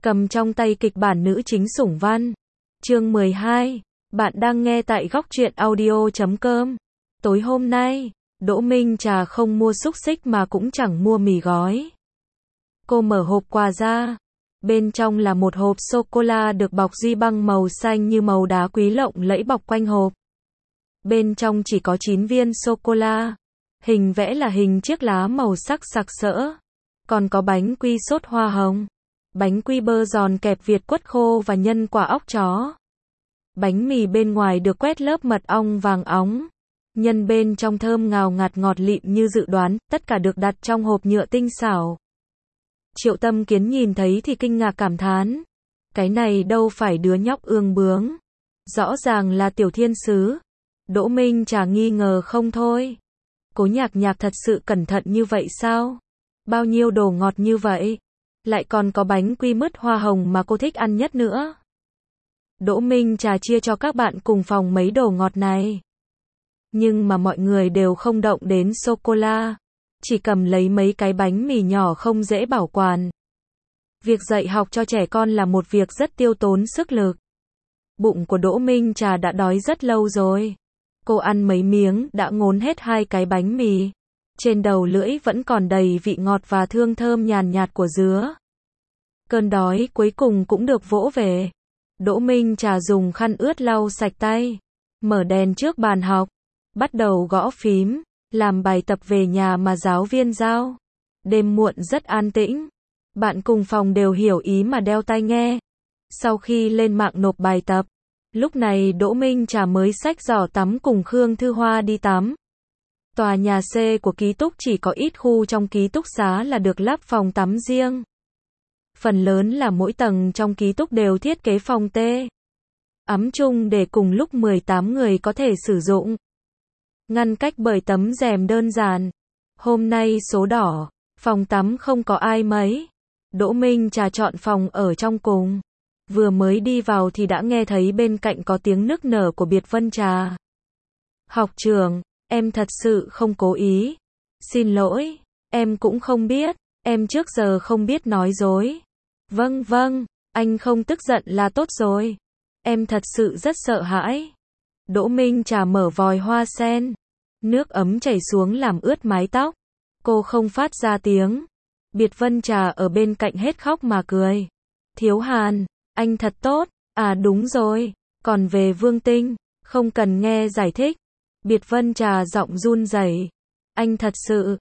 cầm trong tay kịch bản nữ chính sủng văn. Chương 12. Bạn đang nghe tại góc truyện audio.com. Tối hôm nay, Đỗ Minh Trà không mua xúc xích mà cũng chẳng mua mì gói. Cô mở hộp quà ra. Bên trong là một hộp sô-cô-la được bọc duy băng màu xanh như màu đá quý lộng lẫy bọc quanh hộp. Bên trong chỉ có 9 viên sô-cô-la. Hình vẽ là hình chiếc lá màu sắc sặc sỡ. Còn có bánh quy sốt hoa hồng. Bánh quy bơ giòn kẹp việt quất khô và nhân quả óc chó. Bánh mì bên ngoài được quét lớp mật ong vàng óng. Nhân bên trong thơm ngào ngạt ngọt lịm như dự đoán, tất cả được đặt trong hộp nhựa tinh xảo. Triệu Tâm Kiến nhìn thấy thì kinh ngạc cảm thán. Cái này đâu phải đứa nhóc ương bướng. Rõ ràng là tiểu thiên sứ. Đỗ Minh Trà nghi ngờ không thôi. Cố Nhạc Nhạc thật sự cẩn thận như vậy sao? Bao nhiêu đồ ngọt như vậy? Lại còn có bánh quy mứt hoa hồng mà cô thích ăn nhất nữa. Đỗ Minh Trà chia cho các bạn cùng phòng mấy đồ ngọt này. Nhưng mà mọi người đều không động đến sô-cô-la. Chỉ cầm lấy mấy cái bánh mì nhỏ không dễ bảo quản. Việc dạy học cho trẻ con là một việc rất tiêu tốn sức lực. Bụng của Đỗ Minh Trà đã đói rất lâu rồi. Cô ăn mấy miếng đã ngốn hết 2 cái bánh mì. Trên đầu lưỡi vẫn còn đầy vị ngọt và hương thơm nhàn nhạt của dứa. Cơn đói cuối cùng cũng được vỗ về. Đỗ Minh Trà dùng khăn ướt lau sạch tay. Mở đèn trước bàn học. Bắt đầu gõ phím. Làm bài tập về nhà mà giáo viên giao. Đêm muộn rất an tĩnh. Bạn cùng phòng đều hiểu ý mà đeo tai nghe. Sau khi lên mạng nộp bài tập. Lúc này Đỗ Minh Trà mới xách giỏ tắm cùng Khương Thư Hoa đi tắm. Tòa nhà C của ký túc chỉ có ít khu trong ký túc xá là được lắp phòng tắm riêng. Phần lớn là mỗi tầng trong ký túc đều thiết kế phòng ấm chung để cùng lúc 18 người có thể sử dụng. Ngăn cách bởi tấm rèm đơn giản. Hôm nay số đỏ, phòng tắm không có ai mấy. Đỗ Minh Trà chọn phòng ở trong cùng. Vừa mới đi vào thì đã nghe thấy bên cạnh có tiếng nức nở của Biệt Vân Trà. Học trưởng, em thật sự không cố ý. Xin lỗi, em cũng không biết, em trước giờ không biết nói dối. Vâng, anh không tức giận là tốt rồi. Em thật sự rất sợ hãi. Đỗ Minh Trà mở vòi hoa sen. Nước ấm chảy xuống làm ướt mái tóc. Cô không phát ra tiếng. Biệt Vân Trà ở bên cạnh hết khóc mà cười. Thiếu Hàn, anh thật tốt. À đúng rồi, còn về Vương Tinh, không cần nghe giải thích. Biệt Vân Trà giọng run rẩy. Anh thật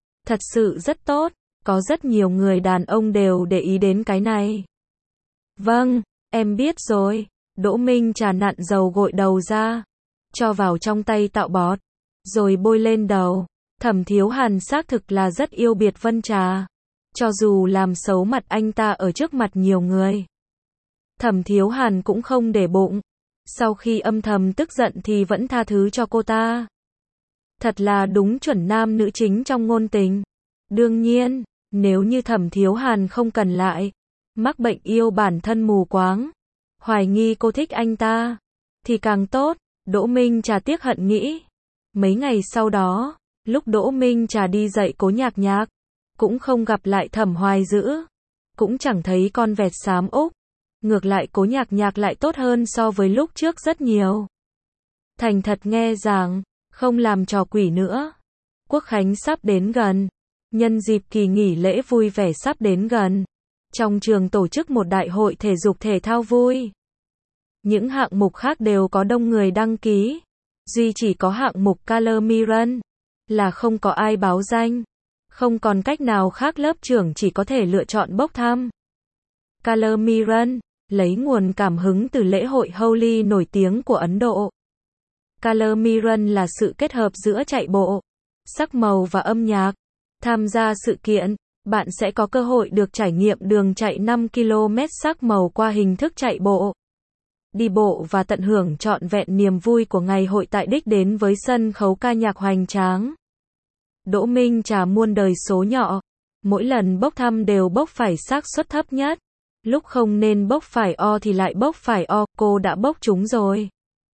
sự rất tốt. Có rất nhiều người đàn ông đều để ý đến cái này. Vâng, em biết rồi. Đỗ Minh Trà nặn dầu gội đầu ra. Cho vào trong tay tạo bọt. Rồi bôi lên đầu. Thẩm Thiếu Hàn xác thực là rất yêu Biệt Vân Trà. Cho dù làm xấu mặt anh ta ở trước mặt nhiều người. Thẩm Thiếu Hàn cũng không để bụng. Sau khi âm thầm tức giận thì vẫn tha thứ cho cô ta. Thật là đúng chuẩn nam nữ chính trong ngôn tình. Đương nhiên, nếu như Thẩm Thiếu Hàn không cần lại. Mắc bệnh yêu bản thân mù quáng. Hoài nghi cô thích anh ta. Thì càng tốt. Đỗ Minh Trà tiếc hận nghĩ. Mấy ngày sau đó, lúc Đỗ Minh Trà đi dạy Cố Nhạc Nhạc. Cũng không gặp lại Thẩm Hoài Dữ. Cũng chẳng thấy con vẹt xám Úc. Ngược lại Cố Nhạc Nhạc lại tốt hơn so với lúc trước rất nhiều. Thành thật nghe giảng, không làm trò quỷ nữa. Quốc khánh sắp đến gần. Nhân dịp kỳ nghỉ lễ vui vẻ sắp đến gần. Trong trường tổ chức một đại hội thể dục thể thao vui. Những hạng mục khác đều có đông người đăng ký. Duy chỉ có hạng mục Color Mirror là không có ai báo danh. Không còn cách nào khác lớp trưởng chỉ có thể lựa chọn bốc thăm. Color Mirror lấy nguồn cảm hứng từ lễ hội Holi nổi tiếng của Ấn Độ. Color Mirror là sự kết hợp giữa chạy bộ, sắc màu và âm nhạc. Tham gia sự kiện, bạn sẽ có cơ hội được trải nghiệm đường chạy 5 km sắc màu qua hình thức chạy bộ. Đi bộ và tận hưởng trọn vẹn niềm vui của ngày hội tại đích đến với sân khấu ca nhạc hoành tráng. Đỗ Minh Trà muôn đời số nhỏ. Mỗi lần bốc thăm đều bốc phải xác suất thấp nhất. Lúc không nên bốc phải O thì lại bốc phải O, cô đã bốc trúng rồi.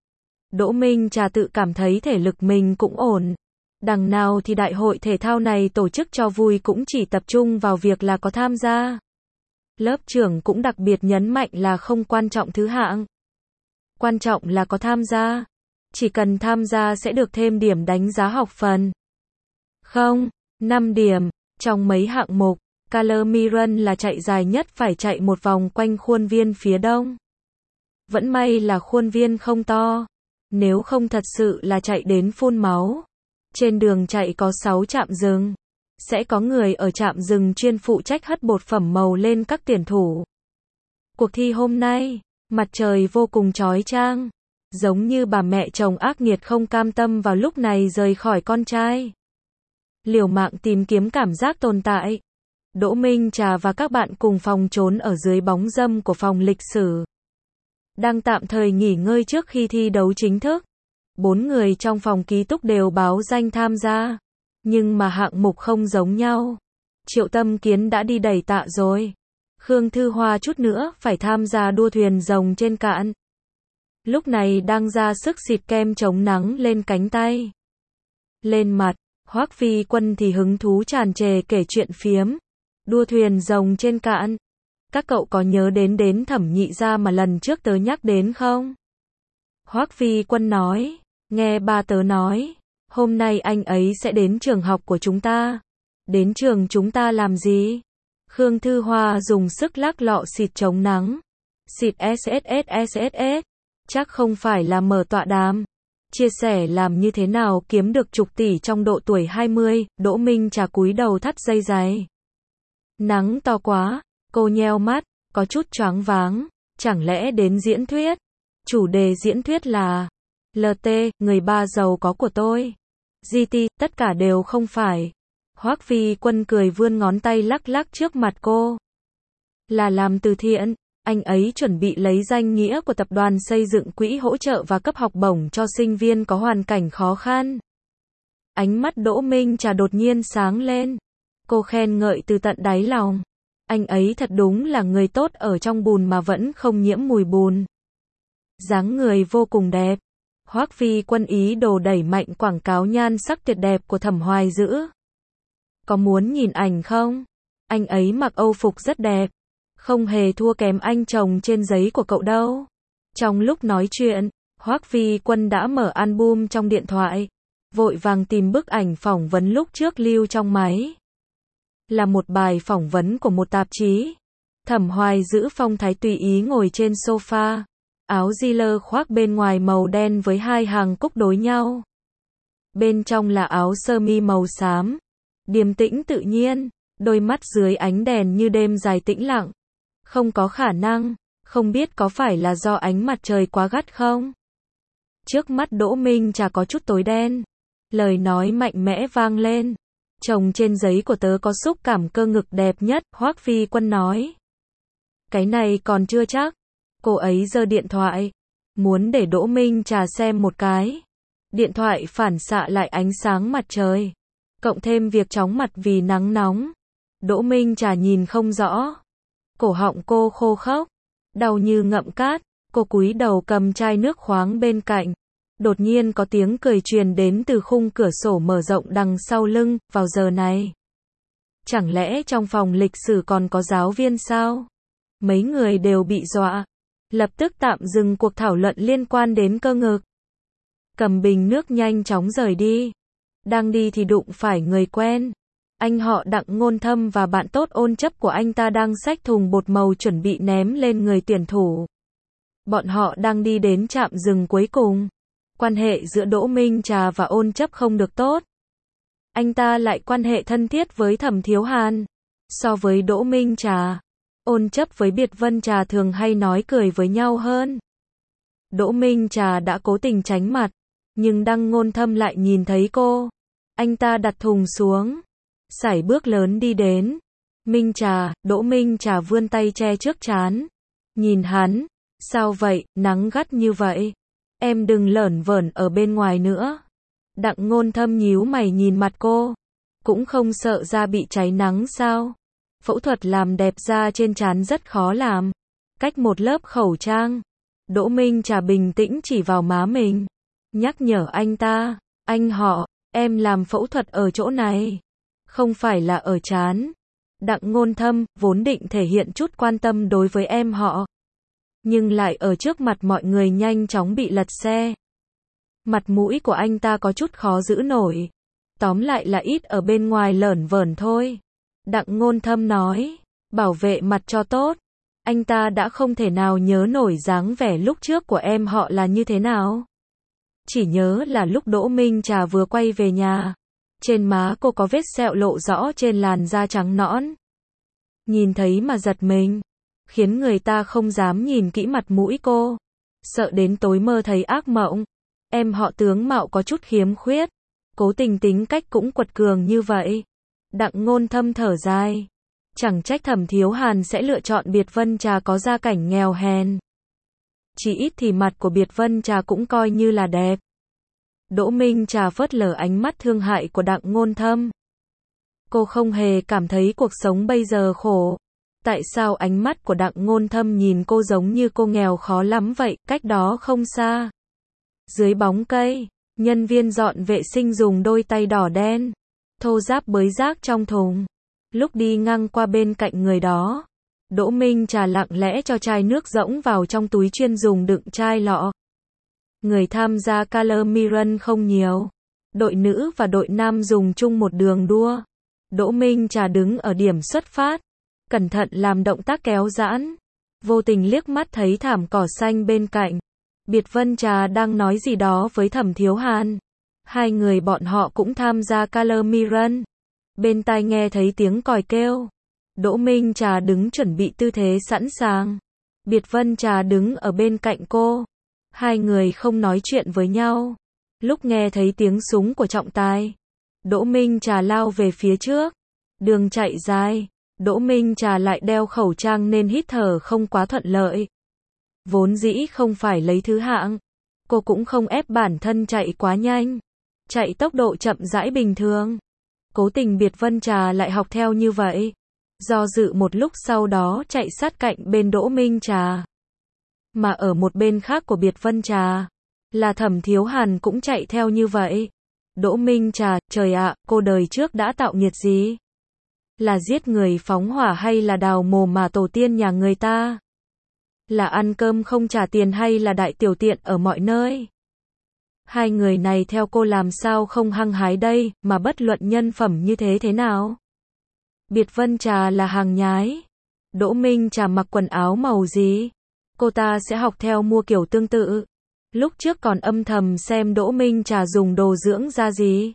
Đỗ Minh Trà tự cảm thấy thể lực mình cũng ổn. Đằng nào thì đại hội thể thao này tổ chức cho vui cũng chỉ tập trung vào việc là có tham gia. Lớp trưởng cũng đặc biệt nhấn mạnh là không quan trọng thứ hạng. Quan trọng là có tham gia. Chỉ cần tham gia sẽ được thêm điểm đánh giá học phần. Không, 5 điểm. Trong mấy hạng mục, Caldermi Run là chạy dài nhất, phải chạy một vòng quanh khuôn viên phía đông. Vẫn may là khuôn viên không to. Nếu không thật sự là chạy đến phun máu. Trên đường chạy có 6 trạm dừng. Sẽ có người ở trạm dừng chuyên phụ trách hất bột phẩm màu lên các tuyển thủ. Cuộc thi hôm nay, mặt trời vô cùng chói chang. Giống như bà mẹ chồng ác nghiệt không cam tâm vào lúc này rời khỏi con trai. Liều mạng tìm kiếm cảm giác tồn tại. Đỗ Minh Trà và các bạn cùng phòng trốn ở dưới bóng râm của phòng lịch sử. Đang tạm thời nghỉ ngơi trước khi thi đấu chính thức. 4 người trong phòng ký túc đều báo danh tham gia. Nhưng mà hạng mục không giống nhau. Triệu Tâm Kiến đã đi đẩy tạ rồi. Khương Thư Hoa chút nữa phải tham gia đua thuyền rồng trên cạn. Lúc này đang ra sức xịt kem chống nắng lên cánh tay. Lên mặt, Hoắc Phi Quân thì hứng thú tràn trề kể chuyện phiếm. Đua thuyền rồng trên cạn. Các cậu có nhớ đến Thẩm Nhị Gia mà lần trước tớ nhắc đến không? Hoắc Phi Quân nói, nghe ba tớ nói, hôm nay anh ấy sẽ đến trường học của chúng ta. Đến trường chúng ta làm gì? Khương Thư Hoa dùng sức lắc lọ xịt chống nắng. Xịt SSS. Chắc không phải là mở tọa đàm. Chia sẻ làm như thế nào kiếm được chục tỷ trong độ tuổi 20, Đỗ Minh Trà cúi đầu thắt dây giày. Nắng to quá, cô nheo mắt, có chút choáng váng, chẳng lẽ đến diễn thuyết? Chủ đề diễn thuyết là LT, người ba giàu có của tôi. GT, tất cả đều không phải. Hoắc Phi Quân cười vươn ngón tay lắc lắc trước mặt cô. Là làm từ thiện, anh ấy chuẩn bị lấy danh nghĩa của tập đoàn xây dựng quỹ hỗ trợ và cấp học bổng cho sinh viên có hoàn cảnh khó khăn. Ánh mắt Đỗ Minh Trà đột nhiên sáng lên. Cô khen ngợi từ tận đáy lòng. Anh ấy thật đúng là người tốt, ở trong bùn mà vẫn không nhiễm mùi bùn. Dáng người vô cùng đẹp. Hoắc Phi Quân ý đồ đẩy mạnh quảng cáo nhan sắc tuyệt đẹp của Thẩm Hoài Dữ. Có muốn nhìn ảnh không? Anh ấy mặc Âu phục rất đẹp. Không hề thua kém anh chồng trên giấy của cậu đâu. Trong lúc nói chuyện, Hoắc Phi Quân đã mở album trong điện thoại. Vội vàng tìm bức ảnh phỏng vấn lúc trước lưu trong máy. Là một bài phỏng vấn của một tạp chí. Thẩm Hoài Dữ phong thái tùy ý ngồi trên sofa. Áo Ziller khoác bên ngoài màu đen với 2 hàng cúc đối nhau. Bên trong là áo sơ mi màu xám. Điềm tĩnh tự nhiên, đôi mắt dưới ánh đèn như đêm dài tĩnh lặng. Không có khả năng, không biết có phải là do ánh mặt trời quá gắt không? Trước mắt Đỗ Minh Trà có chút tối đen. Lời nói mạnh mẽ vang lên. Chồng trên giấy của tớ có xúc cảm cơ ngực đẹp nhất, Hoắc Phi Quân nói. Cái này còn chưa chắc. Cô ấy giơ điện thoại. Muốn để Đỗ Minh Trà xem một cái. Điện thoại phản xạ lại ánh sáng mặt trời. Cộng thêm việc chóng mặt vì nắng nóng. Đỗ Minh Trà nhìn không rõ. Cổ họng cô khô khốc. Đau như ngậm cát. Cô cúi đầu cầm chai nước khoáng bên cạnh. Đột nhiên có tiếng cười truyền đến từ khung cửa sổ mở rộng đằng sau lưng, vào giờ này. Chẳng lẽ trong phòng lịch sử còn có giáo viên sao? Mấy người đều bị dọa. Lập tức tạm dừng cuộc thảo luận liên quan đến cơ ngực. Cầm bình nước nhanh chóng rời đi. Đang đi thì đụng phải người quen. Anh họ Đặng Ngôn Thâm và bạn tốt Ôn Chấp của anh ta đang xách thùng bột màu chuẩn bị ném lên người tuyển thủ. Bọn họ đang đi đến trạm dừng cuối cùng. Quan hệ giữa Đỗ Minh Trà và Ôn Chấp không được tốt. Anh ta lại quan hệ thân thiết với Thẩm Thiếu Hàn. So với Đỗ Minh Trà, Ôn Chấp với Biệt Vân Trà thường hay nói cười với nhau hơn. Đỗ Minh Trà đã cố tình tránh mặt, nhưng Đặng Ngôn Thâm lại nhìn thấy cô. Anh ta đặt thùng xuống, sải bước lớn đi đến. Minh Trà, Đỗ Minh Trà vươn tay che trước trán. Nhìn hắn, sao vậy, nắng gắt như vậy. Em đừng lởn vởn ở bên ngoài nữa. Đặng Ngôn Thâm nhíu mày nhìn mặt cô. Cũng không sợ da bị cháy nắng sao? Phẫu thuật làm đẹp da trên trán rất khó làm. Cách một lớp khẩu trang. Đỗ Minh Trà bình tĩnh chỉ vào má mình. Nhắc nhở anh ta. Anh họ, em làm phẫu thuật ở chỗ này. Không phải là ở trán. Đặng Ngôn Thâm, vốn định thể hiện chút quan tâm đối với em họ. Nhưng lại ở trước mặt mọi người nhanh chóng bị lật xe. Mặt mũi của anh ta có chút khó giữ nổi. Tóm lại là ít ở bên ngoài lởn vởn thôi. Đặng Ngôn Thâm nói, bảo vệ mặt cho tốt. Anh ta đã không thể nào nhớ nổi dáng vẻ lúc trước của em họ là như thế nào. Chỉ nhớ là lúc Đỗ Minh Trà vừa quay về nhà. Trên má cô có vết sẹo lộ rõ trên làn da trắng nõn. Nhìn thấy mà giật mình. Khiến người ta không dám nhìn kỹ mặt mũi cô. Sợ đến tối mơ thấy ác mộng. Em họ tướng mạo có chút khiếm khuyết. Cố Tình tính cách cũng quật cường như vậy. Đặng Ngôn Thâm thở dài. Chẳng trách Thẩm Thiếu Hàn sẽ lựa chọn Biệt Vân Trà có gia cảnh nghèo hèn. Chỉ ít thì mặt của Biệt Vân Trà cũng coi như là đẹp. Đỗ Minh Trà phớt lờ ánh mắt thương hại của Đặng Ngôn Thâm. Cô không hề cảm thấy cuộc sống bây giờ khổ. Tại sao ánh mắt của Đặng Ngôn Thâm nhìn cô giống như cô nghèo khó lắm vậy, cách đó không xa. Dưới bóng cây, nhân viên dọn vệ sinh dùng đôi tay đỏ đen, thô ráp bới rác trong thùng. Lúc đi ngang qua bên cạnh người đó, Đỗ Minh Trà lặng lẽ cho chai nước rỗng vào trong túi chuyên dùng đựng chai lọ. Người tham gia Color Mirror không nhiều. Đội nữ và đội nam dùng chung một đường đua. Đỗ Minh Trà đứng ở điểm xuất phát, cẩn thận làm động tác kéo giãn. Vô tình liếc mắt thấy thảm cỏ xanh bên cạnh. Biệt Vân Trà đang nói gì đó với Thẩm Thiếu Hàn. Hai người bọn họ cũng tham gia Color Mirror. Bên tai nghe thấy tiếng còi kêu. Đỗ Minh Trà đứng chuẩn bị tư thế sẵn sàng. Biệt Vân Trà đứng ở bên cạnh cô. Hai người không nói chuyện với nhau. Lúc nghe thấy tiếng súng của trọng tài, Đỗ Minh Trà lao về phía trước. Đường chạy dài, Đỗ Minh Trà lại đeo khẩu trang nên hít thở không quá thuận lợi. Vốn dĩ không phải lấy thứ hạng, cô cũng không ép bản thân chạy quá nhanh. Chạy tốc độ chậm rãi bình thường. Cố Tình Biệt Vân Trà lại học theo như vậy. Do dự một lúc sau đó chạy sát cạnh bên Đỗ Minh Trà. Mà ở một bên khác của Biệt Vân Trà, là Thẩm Thiếu Hàn cũng chạy theo như vậy. Đỗ Minh Trà, trời ạ, cô đời trước đã tạo nghiệt gì? Là giết người phóng hỏa hay là đào mồ mà tổ tiên nhà người ta? Là ăn cơm không trả tiền hay là đại tiểu tiện ở mọi nơi? Hai người này theo cô làm sao không hăng hái đây, mà bất luận nhân phẩm như thế nào? Biệt Vân Trà là hàng nhái. Đỗ Minh Trà mặc quần áo màu gì? Cô ta sẽ học theo mua kiểu tương tự. Lúc trước còn âm thầm xem Đỗ Minh Trà dùng đồ dưỡng da gì,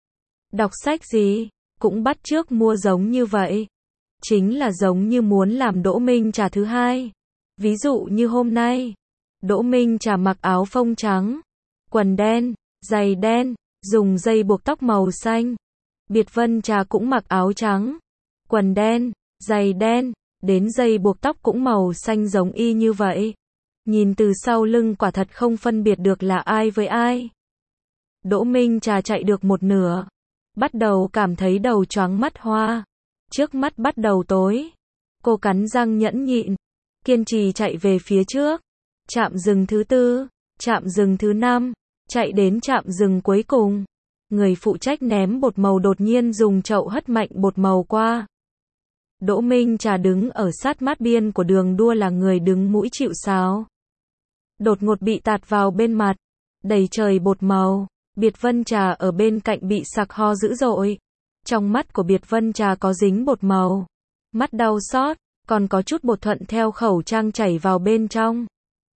đọc sách gì, cũng bắt chước mua giống như vậy. Chính là giống như muốn làm Đỗ Minh Trà thứ hai. Ví dụ như hôm nay, Đỗ Minh Trà mặc áo phông trắng, quần đen, giày đen, dùng dây buộc tóc màu xanh. Biệt Vân Trà cũng mặc áo trắng, quần đen, giày đen, đến dây buộc tóc cũng màu xanh giống y như vậy. Nhìn từ sau lưng quả thật không phân biệt được là ai với ai. Đỗ Minh Trà chạy được một nửa, bắt đầu cảm thấy đầu choáng mắt hoa. Trước mắt bắt đầu tối. Cô cắn răng nhẫn nhịn, kiên trì chạy về phía trước. Trạm dừng thứ 4, trạm dừng thứ 5, chạy đến trạm dừng cuối cùng. Người phụ trách ném bột màu đột nhiên dùng chậu hất mạnh bột màu qua. Đỗ Minh Trà đứng ở sát mát biên của đường đua là người đứng mũi chịu sào. Đột ngột bị tạt vào bên mặt, đầy trời bột màu. Biệt Vân Trà ở bên cạnh bị sặc ho dữ dội. Trong mắt của Biệt Vân Trà có dính bột màu. Mắt đau xót, còn có chút bột thuận theo khẩu trang chảy vào bên trong.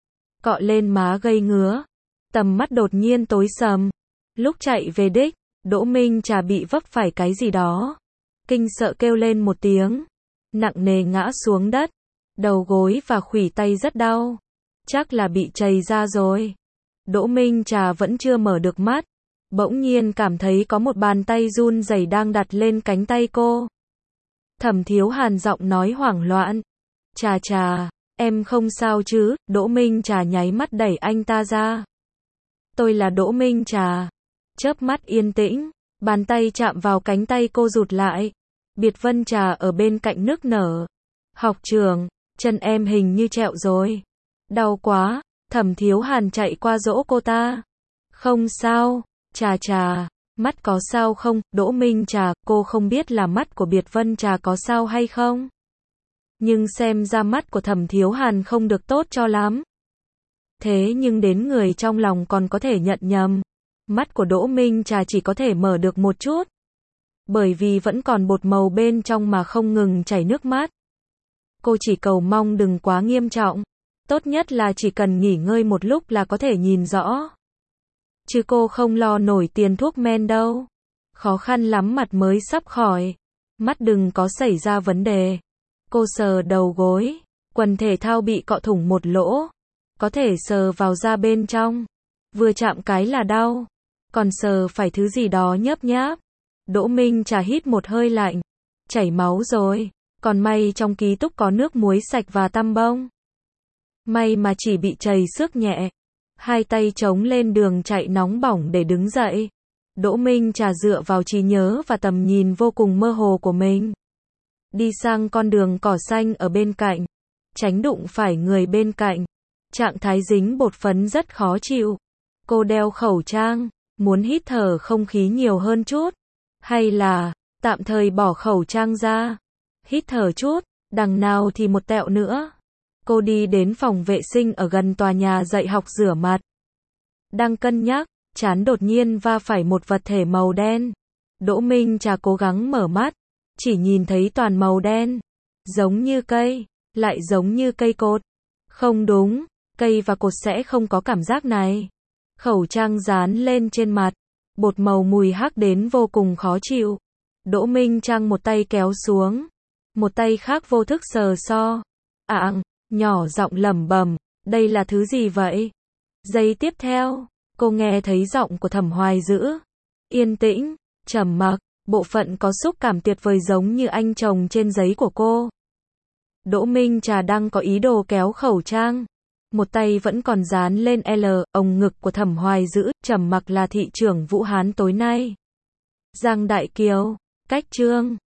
Cọ lên má gây ngứa. Tầm mắt đột nhiên tối sầm. Lúc chạy về đích, Đỗ Minh Trà bị vấp phải cái gì đó. Kinh sợ kêu lên một tiếng. Nặng nề ngã xuống đất. Đầu gối và khuỷu tay rất đau. Chắc là bị trầy ra rồi. Đỗ Minh Trà vẫn chưa mở được mắt. Bỗng nhiên cảm thấy có một bàn tay run rẩy đang đặt lên cánh tay cô. Thẩm Thiếu Hàn giọng nói hoảng loạn. Trà Trà, em không sao chứ? Đỗ Minh Trà nháy mắt đẩy anh ta ra. Tôi là Đỗ Minh Trà. Chớp mắt yên tĩnh, bàn tay chạm vào cánh tay cô rụt lại. Biệt Vân Trà ở bên cạnh nức nở. Học trưởng, chân em hình như trẹo rồi. Đau quá. Thẩm Thiếu Hàn chạy qua dỗ cô ta. Không sao, Trà Trà, Mắt có sao không, Đỗ Minh Trà, cô không biết là mắt của Biệt Vân Trà có sao hay không? Nhưng xem ra mắt của Thẩm Thiếu Hàn không được tốt cho lắm. Thế nhưng đến người trong lòng còn có thể nhận nhầm. Mắt của Đỗ Minh Trà chỉ có thể mở được một chút. Bởi vì vẫn còn bột màu bên trong mà không ngừng chảy nước mắt. Cô chỉ cầu mong đừng quá nghiêm trọng. Tốt nhất là chỉ cần nghỉ ngơi một lúc là có thể nhìn rõ. Chứ cô không lo nổi tiền thuốc men đâu. Khó khăn lắm mặt mới sắp khỏi. Mắt đừng có xảy ra vấn đề. Cô sờ đầu gối. Quần thể thao bị cọ thủng một lỗ. Có thể sờ vào da bên trong. Vừa chạm cái là đau. Còn sờ phải thứ gì đó nhớp nháp. Đỗ Minh Trà hít một hơi lạnh. Chảy máu rồi. Còn may trong ký túc có nước muối sạch và tăm bông. May mà chỉ bị trầy xước nhẹ. Hai tay chống lên đường chạy nóng bỏng để đứng dậy. Đỗ Minh Trà dựa vào trí nhớ và tầm nhìn vô cùng mơ hồ của mình. Đi sang con đường cỏ xanh ở bên cạnh. Tránh đụng phải người bên cạnh. Trạng thái dính bột phấn rất khó chịu. Cô đeo khẩu trang. Muốn hít thở không khí nhiều hơn chút. Hay là, tạm thời bỏ khẩu trang ra. Hít thở chút, đằng nào thì một tẹo nữa. Cô đi đến phòng vệ sinh ở gần tòa nhà dạy học rửa mặt. Đang cân nhắc, trán đột nhiên va phải một vật thể màu đen. Đỗ Minh Trà cố gắng mở mắt, chỉ nhìn thấy toàn màu đen. Giống như cây, lại giống như cây cột. Không đúng, cây và cột sẽ không có cảm giác này. Khẩu trang dán lên trên mặt. Bột màu mùi hắc đến vô cùng khó chịu. Đỗ Minh Trang một tay kéo xuống. Một tay khác vô thức sờ so. Nhỏ giọng lẩm bẩm, đây là thứ gì vậy? Giây tiếp theo, cô nghe thấy giọng của Thẩm Hoài Dữ. Yên tĩnh, trầm mặc, bộ phận có xúc cảm tuyệt vời giống như anh chồng trên giấy của cô. Đỗ Minh Trà đang có ý đồ kéo khẩu trang. Một tay vẫn còn dán lên ống ngực của Thẩm Hoài Dữ, trầm mặc là thị trưởng Vũ Hán tối nay. Giang Đại Kiều, cách chương